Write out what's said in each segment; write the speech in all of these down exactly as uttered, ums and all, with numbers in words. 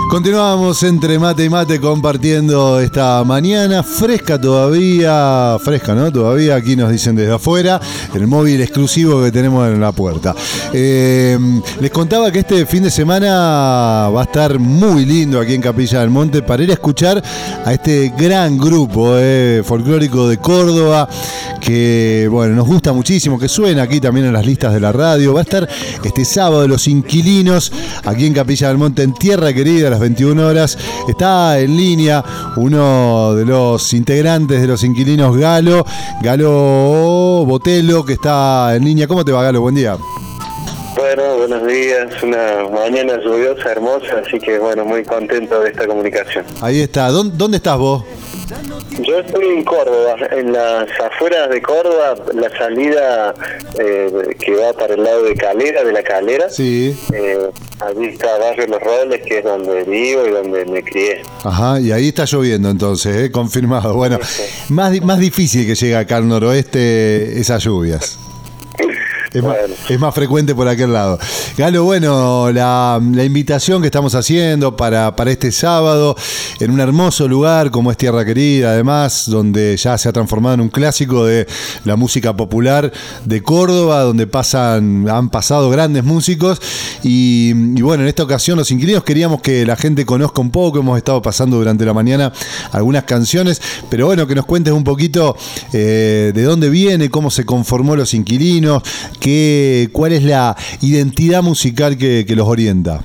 Continuamos entre mate y mate compartiendo esta mañana fresca todavía, fresca, ¿no? Todavía aquí nos dicen desde afuera, el móvil exclusivo que tenemos en la puerta. Eh, les contaba que este fin de semana va a estar muy lindo aquí en Capilla del Monte para ir a escuchar a este gran grupo eh, folclórico de Córdoba que, bueno, nos gusta muchísimo, que suena aquí también en las listas de la radio. Va a estar este sábado Los Inquilinos aquí en Capilla del Monte, en Tierra Querida, a las veintiuna horas. Está en línea uno de los integrantes de Los Inquilinos, Galo, Galo Botelo, que está en línea. ¿Cómo te va, Galo? Buen día. Bueno, buenos días, una mañana lluviosa, hermosa, así que bueno, muy contento de esta comunicación. Ahí está. ¿Dónde, dónde estás vos? Yo estoy en Córdoba, en las afueras de Córdoba, la salida eh, que va para el lado de Calera, de la Calera. Sí. Eh, allí está Barrio Los Robles, que es donde vivo y donde me crié. Ajá, y ahí está lloviendo entonces, ¿eh? Confirmado. Bueno, Sí, sí. más, más difícil que llegue acá al noroeste esas lluvias. Es, Bueno. más, es más frecuente por aquel lado. Galo, bueno, la, la invitación que estamos haciendo para, para este sábado, en un hermoso lugar como es Tierra Querida, además, donde ya se ha transformado en un clásico de la música popular de Córdoba, donde pasan, han pasado grandes músicos. Y, y bueno, en esta ocasión Los Inquilinos queríamos que la gente conozca un poco. Hemos estado pasando durante la mañana algunas canciones, pero bueno, que nos cuentes un poquito eh, de dónde viene, cómo se conformó Los Inquilinos, ¿Qué, ¿cuál es la identidad musical que, que los orienta?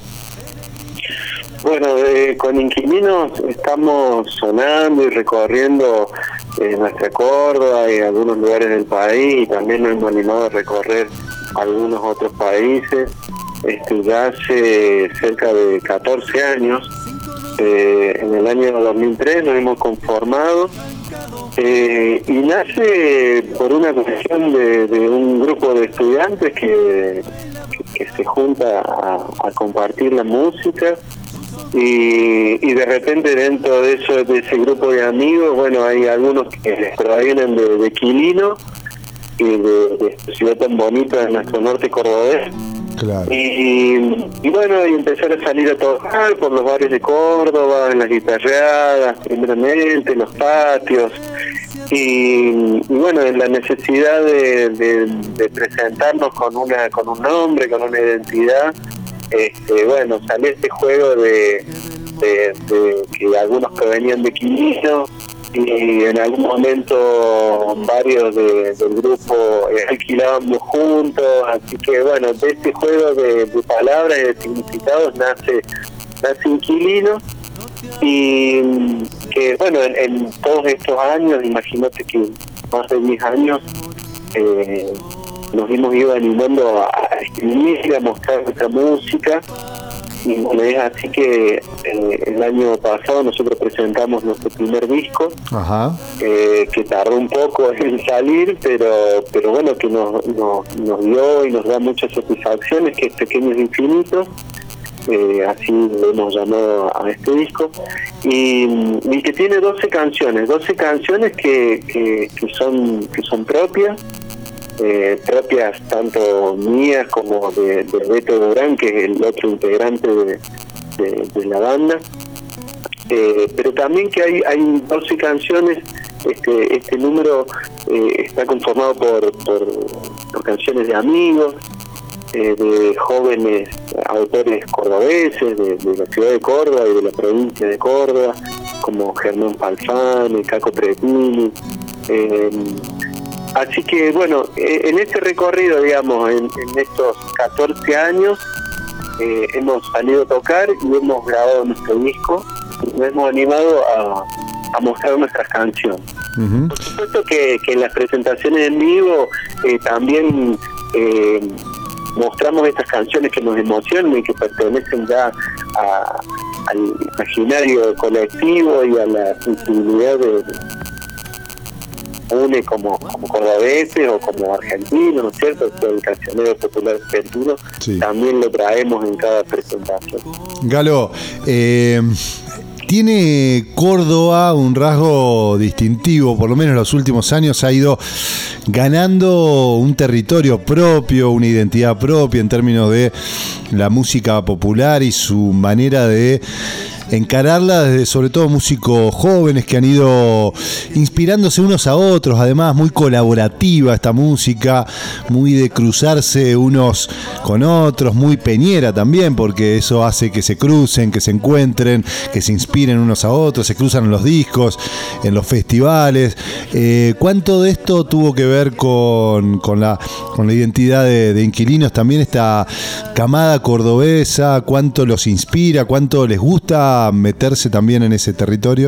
Bueno, eh, con Inquilinos estamos sonando y recorriendo eh, nuestra Córdoba y algunos lugares del país, y también nos hemos animado a recorrer algunos otros países. Este, ya hace cerca de catorce años, eh, en el año dos mil tres nos hemos conformado. Eh, y nace por una cuestión de, de un grupo de estudiantes que, que, que se junta a, a compartir la música, y, y de repente dentro de eso, de ese grupo de amigos, bueno, hay algunos que provienen de, de Quilino y de, de esta ciudad tan bonita de nuestro norte cordobés. Claro. Y, y bueno, y empezar a salir a tocar por los bares de Córdoba, en las guitarreadas, primeramente, en los patios. Y, y bueno, en la necesidad de, de, de presentarnos con una con un nombre, con una identidad, este, bueno, salió este juego de, de, de que algunos provenían de Quilino, y en algún momento varios de, del grupo eh, alquilábamos juntos, así que bueno, de este juego de, de palabras y de significados nace, nace Inquilino. Y que bueno, en, en todos estos años, imagínate que más de diez años, eh, nos hemos ido animando a, a escribir, a mostrar nuestra música. Y bueno, es así que eh, el año pasado nosotros presentamos nuestro primer disco. Ajá. Eh, que tardó un poco en salir, pero pero bueno, que nos, nos, nos dio y nos da muchas satisfacciones, que es Pequeños Infinitos. Eh, así le hemos llamado a este disco, y, y que tiene doce canciones, doce canciones que, que, que son que son propias, eh, propias tanto mías como de, de Beto Durán, que es el otro integrante de, de, de la banda, eh, pero también que hay, hay doce canciones. Este, este número eh, está conformado por, por, por canciones de amigos, Eh, de jóvenes autores cordobeses de, de la ciudad de Córdoba y de la provincia de Córdoba, como Germán Falfán, Caco Pretini. Eh, así que bueno, eh, en este recorrido, digamos, en, en estos catorce años, eh, hemos salido a tocar y hemos grabado nuestro disco, y nos hemos animado a, a mostrar nuestras canciones. Uh-huh. Por supuesto que, que en las presentaciones en vivo eh, también eh, mostramos estas canciones que nos emocionan y que pertenecen ya a, al imaginario colectivo y a la sensibilidad de, de une como, como cordobeses o como argentinos, ¿no es cierto? El cancionero popular argentino, sí, también lo traemos en cada presentación. Galo, eh, tiene Córdoba un rasgo distintivo, por lo menos en los últimos años ha ido ganando un territorio propio, una identidad propia en términos de la música popular y su manera de encararla desde sobre todo músicos jóvenes que han ido inspirándose unos a otros, además muy colaborativa esta música, muy de cruzarse unos con otros, muy peñera también, porque eso hace que se crucen, que se encuentren, que se inspiren unos a otros, se cruzan en los discos, en los festivales. Eh, ¿Cuánto de esto tuvo que ver con, con, la, con la identidad de, de Inquilinos? También esta camada cordobesa, ¿cuánto los inspira? ¿Cuánto les gusta meterse también en ese territorio?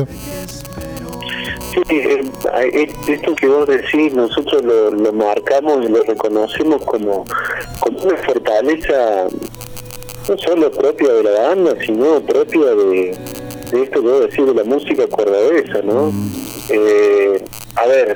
Sí, eh, esto que vos decís, nosotros lo, lo marcamos y lo reconocemos como, como una fortaleza no solo propia de la banda, sino propia de, de esto que vos decís de la música cordobesa, ¿no? Eh, a ver,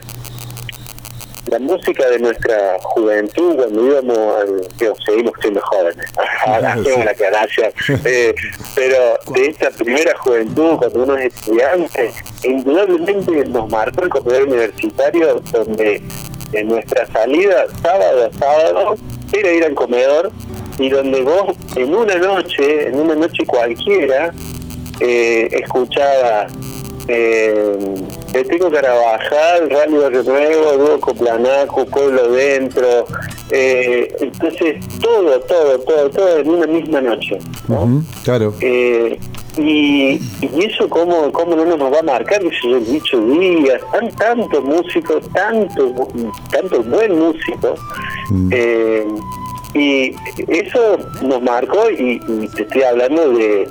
la música de nuestra juventud, cuando íbamos al... Digo, seguimos siendo jóvenes, hacemos la aclaración, eh, pero de esta primera juventud, cuando uno es estudiante, indudablemente nos marcó el corredor universitario, donde en nuestra salida, sábado a sábado, era ir al comedor, y donde vos, en una noche, en una noche cualquiera, eh, escuchabas Eh, Peteco Carabajal, Rally Barrio Nuevo, Dúo Coplanaco, Pueblo Dentro, eh, entonces todo, todo, todo, todo en una misma noche, ¿no? Uh-huh, claro. Eh, y, y eso cómo, cómo no nos va a marcar, yo he dicho días, tan, tantos músicos, tantos, tantos buen músicos, uh-huh. eh, y eso nos marcó, y, y te estoy hablando de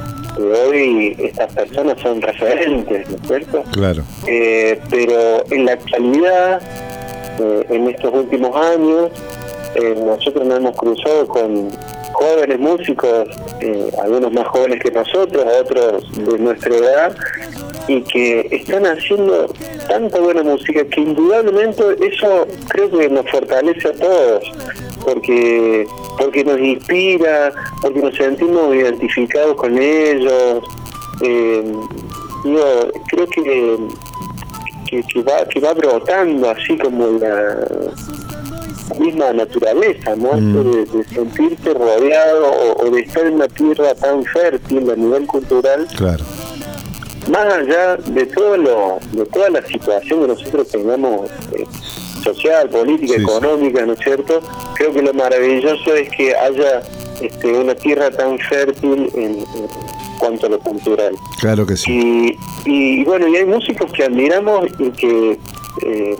hoy estas personas son referentes, ¿no es cierto? Claro. Eh, pero en la actualidad, eh, en estos últimos años, eh, nosotros nos hemos cruzado con jóvenes músicos, eh, algunos más jóvenes que nosotros, otros de nuestra edad, y que están haciendo tanta buena música que indudablemente eso creo que nos fortalece a todos, porque porque nos inspira, porque nos sentimos identificados con ellos. Eh, yo creo que, que que va que va brotando así como la misma naturaleza, ¿no? Mm. De, de sentirse rodeado o, o de estar en una tierra tan fértil a nivel cultural. Claro. Más allá de todo lo, de toda la situación que nosotros tengamos, eh, social, política, sí, económica, sí, ¿no es cierto? Creo que lo maravilloso es que haya este, una tierra tan fértil en, en cuanto a lo cultural. Claro que sí. Y, y bueno, y hay músicos que admiramos y que, eh,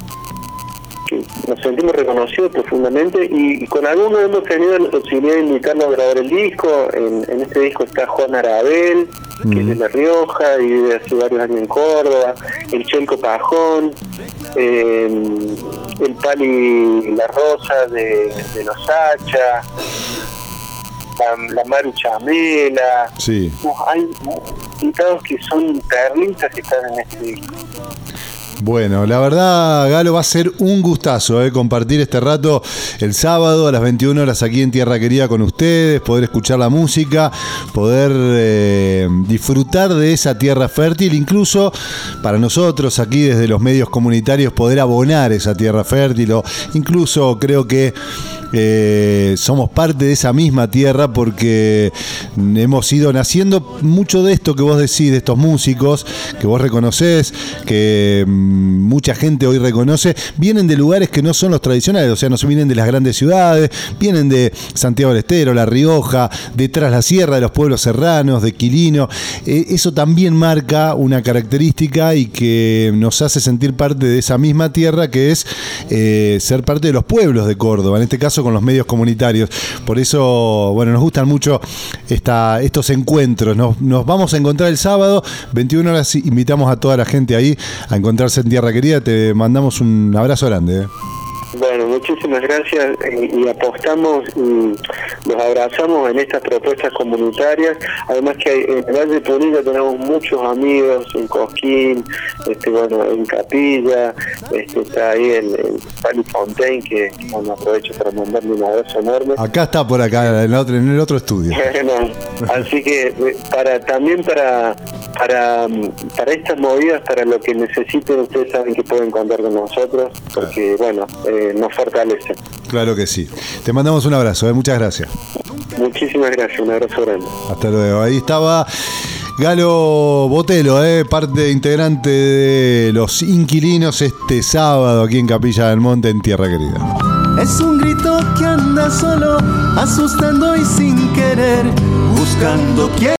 que nos sentimos reconocidos profundamente, y, y con algunos hemos tenido la posibilidad de invitarnos a grabar el disco. En, en este disco está Juan Arabel, que mm. es de La Rioja y vive hace varios años en Córdoba, el Chelco Pajón, eh, el Pali La Rosa de, de Los Hacha, la, la Maru Chamela. Sí. Hay invitados que son perlitas que están en este disco. Bueno, la verdad, Galo, va a ser un gustazo eh, compartir este rato el sábado a las veintiuna horas aquí en Tierra Querida con ustedes, poder escuchar la música, poder eh, disfrutar de esa tierra fértil, incluso para nosotros aquí desde los medios comunitarios poder abonar esa tierra fértil, o incluso creo que eh, somos parte de esa misma tierra porque hemos ido naciendo mucho de esto que vos decís, de estos músicos que vos reconocés, que mucha gente hoy reconoce, vienen de lugares que no son los tradicionales, o sea, no vienen de las grandes ciudades, vienen de Santiago del Estero, La Rioja, de Tras la Sierra, de los pueblos serranos, de Quilino. Eh, eso también marca una característica y que nos hace sentir parte de esa misma tierra, que es eh, ser parte de los pueblos de Córdoba, en este caso con los medios comunitarios. Por eso, bueno, nos gustan mucho esta, estos encuentros. Nos, nos vamos a encontrar el sábado, veintiuna horas, invitamos a toda la gente ahí a encontrarse en Tierra Querida. Te mandamos un abrazo grande. ¿eh? Bueno, muchísimas gracias, y, y apostamos y nos abrazamos en estas propuestas comunitarias. Además que hay, en Valle Punilla tenemos muchos amigos, en Cosquín, este, bueno, en Capilla, este, está ahí el, el Pali Fontaine, que bueno, aprovecho para mandarle un abrazo enorme. Acá está, por acá, en el otro, en el otro estudio. Bueno, así que para también para para para estas movidas, para lo que necesiten, ustedes saben que pueden contar con nosotros, porque bueno, eh, nos fortalece. Claro que sí. Te mandamos un abrazo, ¿eh? Muchas gracias. Muchísimas gracias, un abrazo grande. Hasta luego. Ahí estaba Galo Botelo, eh, parte integrante de Los Inquilinos, este sábado aquí en Capilla del Monte, en Tierra Querida. Es un grito que anda solo, asustando y sin querer, buscando quién.